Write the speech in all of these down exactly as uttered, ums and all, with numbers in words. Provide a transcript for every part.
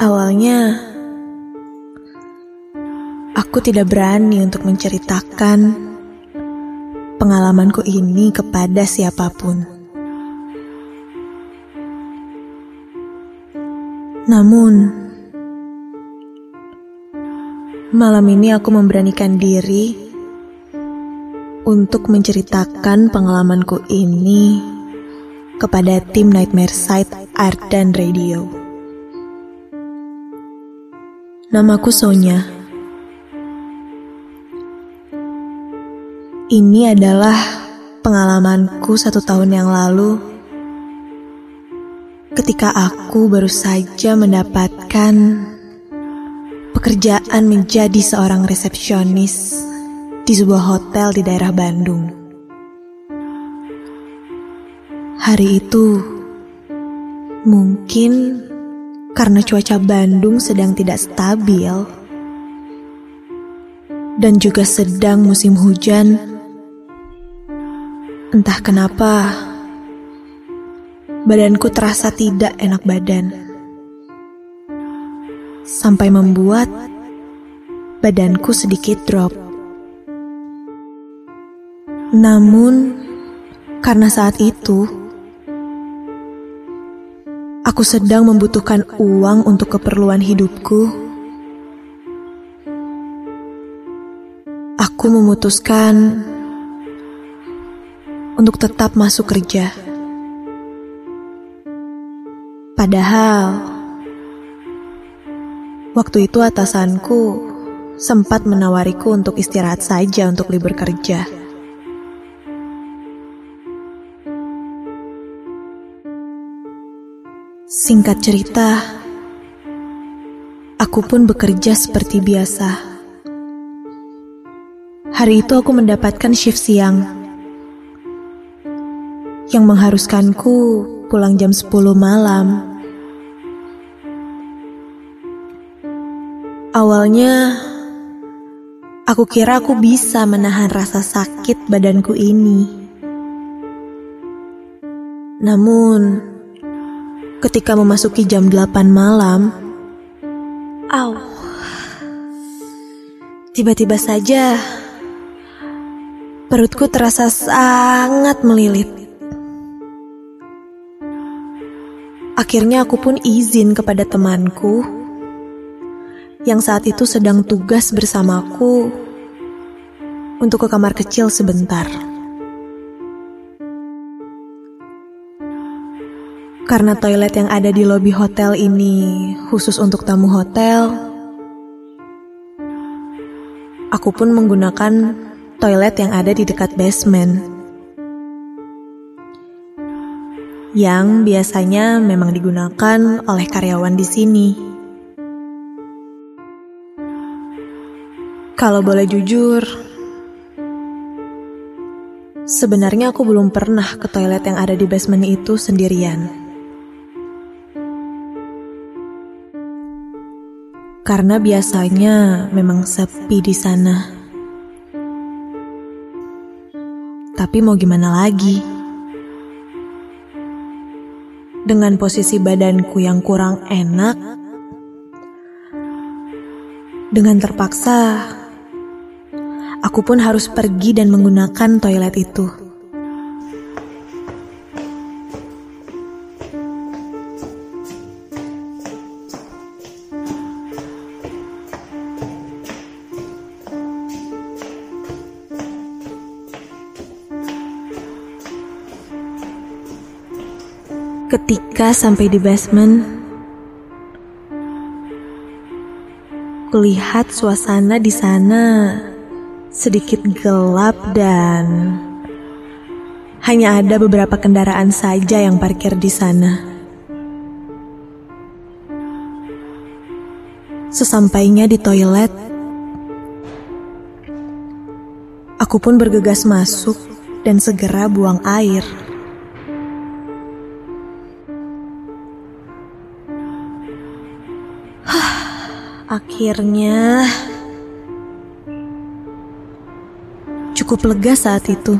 Awalnya, aku tidak berani untuk menceritakan pengalamanku ini kepada siapapun. Namun, malam ini aku memberanikan diri untuk menceritakan pengalamanku ini kepada tim Nightmare Side Art dan Radio. Namaku Sonya. Ini adalah pengalamanku satu tahun yang lalu ketika aku baru saja mendapatkan pekerjaan menjadi seorang resepsionis di sebuah hotel di daerah Bandung. Hari itu, mungkin karena cuaca Bandung sedang tidak stabil dan juga sedang musim hujan, entah kenapa badanku terasa tidak enak badan, sampai membuat badanku sedikit drop. Namun, karena saat itu aku sedang membutuhkan uang untuk keperluan hidupku, aku memutuskan untuk tetap masuk kerja. Padahal, waktu itu atasanku sempat menawariku untuk istirahat saja untuk libur kerja. Singkat cerita, aku pun bekerja seperti biasa. Hari itu aku mendapatkan shift siang yang mengharuskanku pulang jam sepuluh malam. Awalnya, aku kira aku bisa menahan rasa sakit badanku ini. Namun, ketika memasuki jam delapan malam, au, tiba-tiba saja perutku terasa sangat melilit. Akhirnya aku pun izin kepada temanku yang saat itu sedang tugas bersamaku untuk ke kamar kecil sebentar. Karena toilet yang ada di lobi hotel ini khusus untuk tamu hotel, aku pun menggunakan toilet yang ada di dekat basement, yang biasanya memang digunakan oleh karyawan di sini. Kalau boleh jujur, sebenarnya aku belum pernah ke toilet yang ada di basement itu sendirian. Karena biasanya memang sepi di sana. Tapi mau gimana lagi? Dengan posisi badanku yang kurang enak, dengan terpaksa, aku pun harus pergi dan menggunakan toilet itu. Ketika sampai di basement, kulihat suasana di sana sedikit gelap dan hanya ada beberapa kendaraan saja yang parkir di sana. Sesampainya di toilet, aku pun bergegas masuk dan segera buang air. Akhirnya, cukup lega saat itu.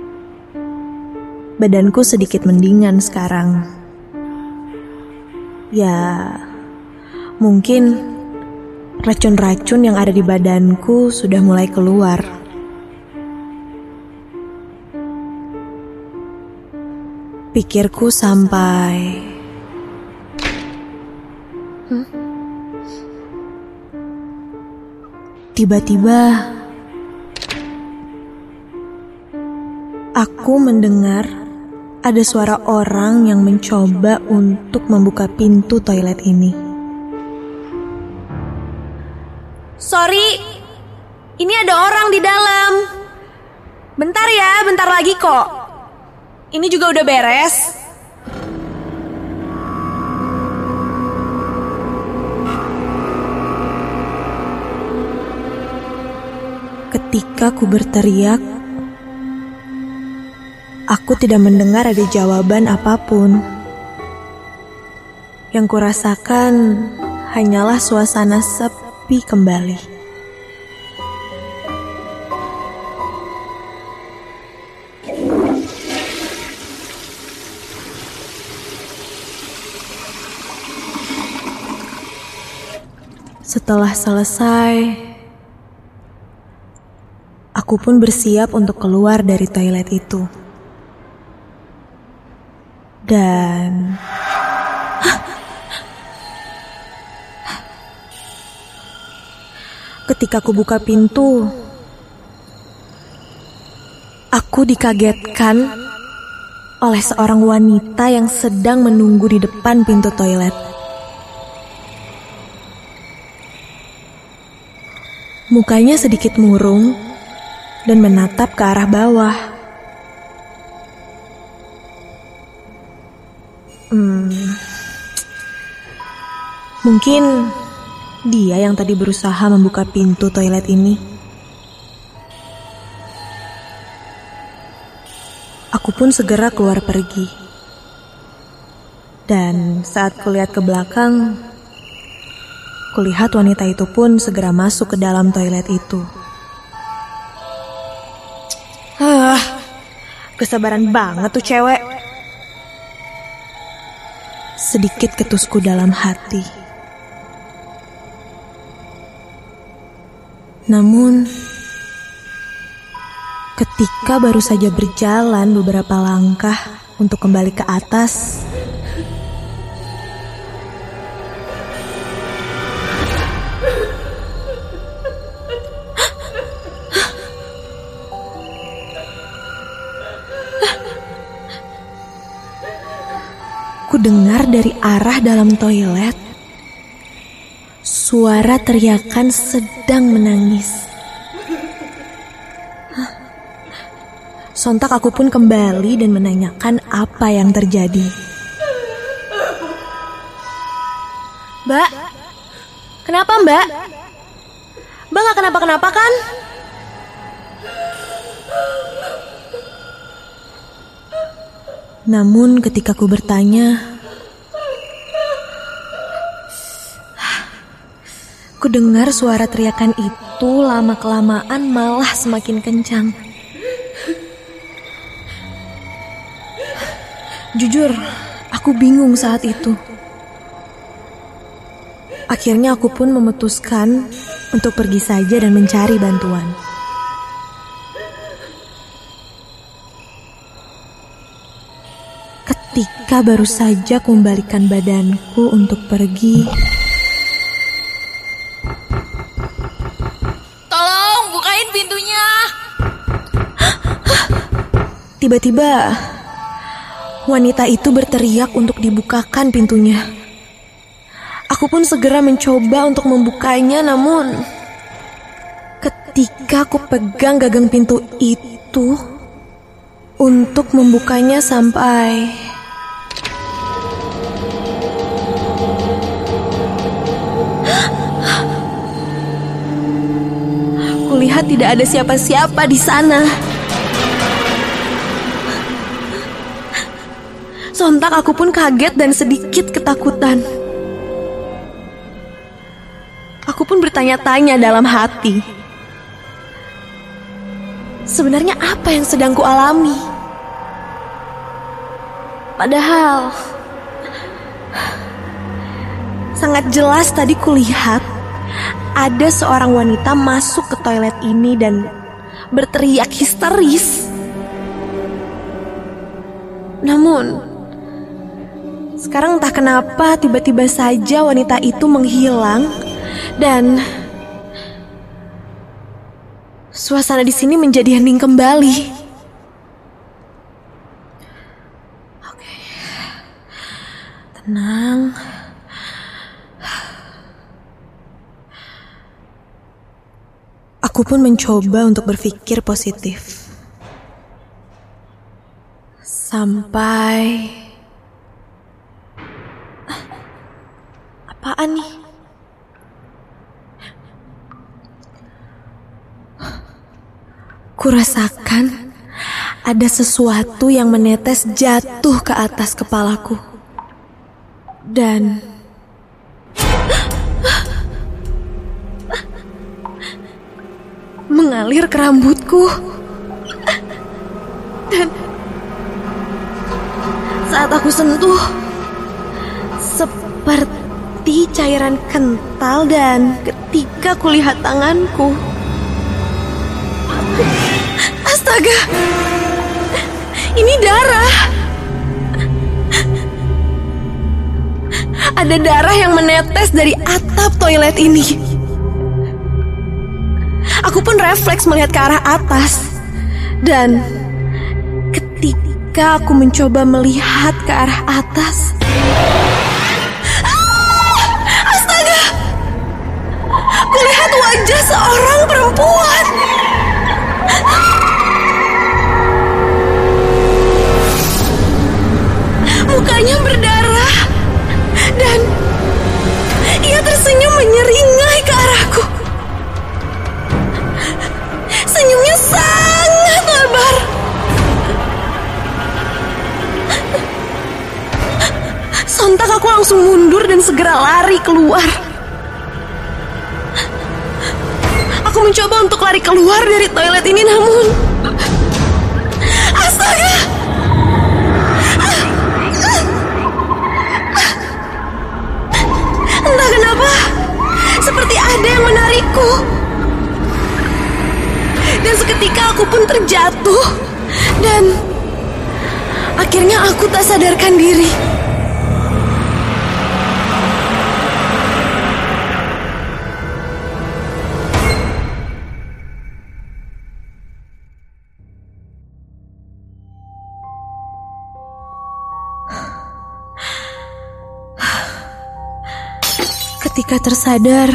Badanku sedikit mendingan sekarang. Ya, mungkin racun-racun yang ada di badanku sudah mulai keluar. Pikirku sampai hmm? Tiba-tiba aku mendengar ada suara orang yang mencoba untuk membuka pintu toilet ini. Sorry, ini ada orang di dalam. Bentar ya, bentar lagi kok. Ini juga udah beres. Ketika ku berteriak, aku tidak mendengar ada jawaban apapun. Yang kurasakan hanyalah suasana sepi kembali. Setelah selesai, aku pun bersiap untuk keluar dari toilet itu. Dan ketika aku buka pintu, aku dikagetkan oleh seorang wanita yang sedang menunggu di depan pintu toilet. Mukanya sedikit murung dan menatap ke arah bawah. Hmm, mungkin dia yang tadi berusaha membuka pintu toilet ini. Aku pun segera keluar pergi. Dan saat kulihat ke belakang, kulihat wanita itu pun segera masuk ke dalam toilet itu. Ah, kesabaran banget tuh cewek. Sedikit ketusku dalam hati. Namun, ketika baru saja berjalan beberapa langkah untuk kembali ke atas, ku dengar dari arah dalam toilet suara teriakan sedang menangis. Sontak aku pun kembali dan menanyakan apa yang terjadi. Mbak, kenapa mbak? Mbak gak kenapa-kenapa kan? Namun ketika ku bertanya, ku dengar suara teriakan itu lama-kelamaan malah semakin kencang. Jujur, aku bingung saat itu. Akhirnya aku pun memutuskan untuk pergi saja dan mencari bantuan. Ketika baru saja kembalikan badanku untuk pergi, tolong bukain pintunya. Tiba-tiba wanita itu berteriak untuk dibukakan pintunya. Aku pun segera mencoba untuk membukanya, namun ketika aku pegang gagang pintu itu untuk membukanya sampai kulihat tidak ada siapa-siapa di sana. Sontak aku pun kaget dan sedikit ketakutan. Aku pun bertanya-tanya dalam hati, sebenarnya apa yang sedang kualami? Padahal sangat jelas tadi kulihat ada seorang wanita masuk ke toilet ini dan berteriak histeris. Namun, sekarang entah kenapa tiba-tiba saja wanita itu menghilang dan suasana di sini menjadi hening kembali. Oke, tenang. Aku pun mencoba untuk berpikir positif. Sampai... Apaan nih? Kurasakan ada sesuatu yang menetes jatuh ke atas kepalaku. Dan... mengalir ke rambutku. Dan saat aku sentuh, seperti cairan kental, dan ketika kulihat tanganku, astaga, ini darah. Ada darah yang menetes dari atap toilet ini. Aku pun refleks melihat ke arah atas. Dan ketika aku mencoba melihat ke arah atas, ah, astaga, kulihat wajah seorang perempuan. Mukanya berdarah dan ia tersenyum menyeringai ke arahku. Senyumnya sangat lebar. Sontak aku langsung mundur dan segera lari keluar. Aku mencoba untuk lari keluar dari toilet ini, namun astaga, entah kenapa seperti ada yang menarikku. Dan seketika aku pun terjatuh. Dan akhirnya aku tak sadarkan diri. Ketika tersadar,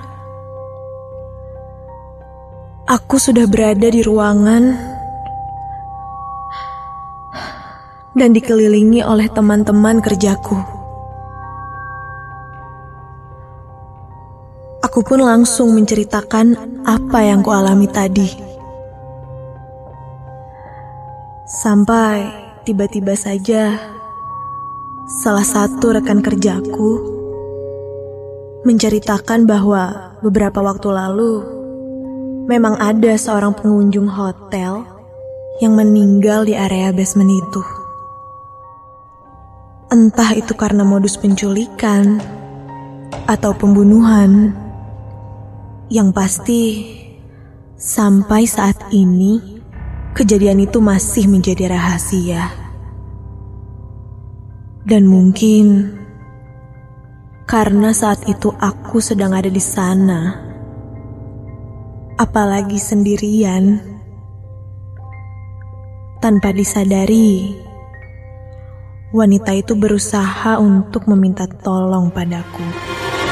aku sudah berada di ruangan dan dikelilingi oleh teman-teman kerjaku. Aku pun langsung menceritakan apa yang kualami tadi. Sampai tiba-tiba saja salah satu rekan kerjaku menceritakan bahwa beberapa waktu lalu memang ada seorang pengunjung hotel yang meninggal di area basement itu. Entah itu karena modus penculikan atau pembunuhan. Yang pasti, sampai saat ini, kejadian itu masih menjadi rahasia. Dan mungkin karena saat itu aku sedang ada di sana, apalagi sendirian, tanpa disadari, wanita itu berusaha untuk meminta tolong padaku.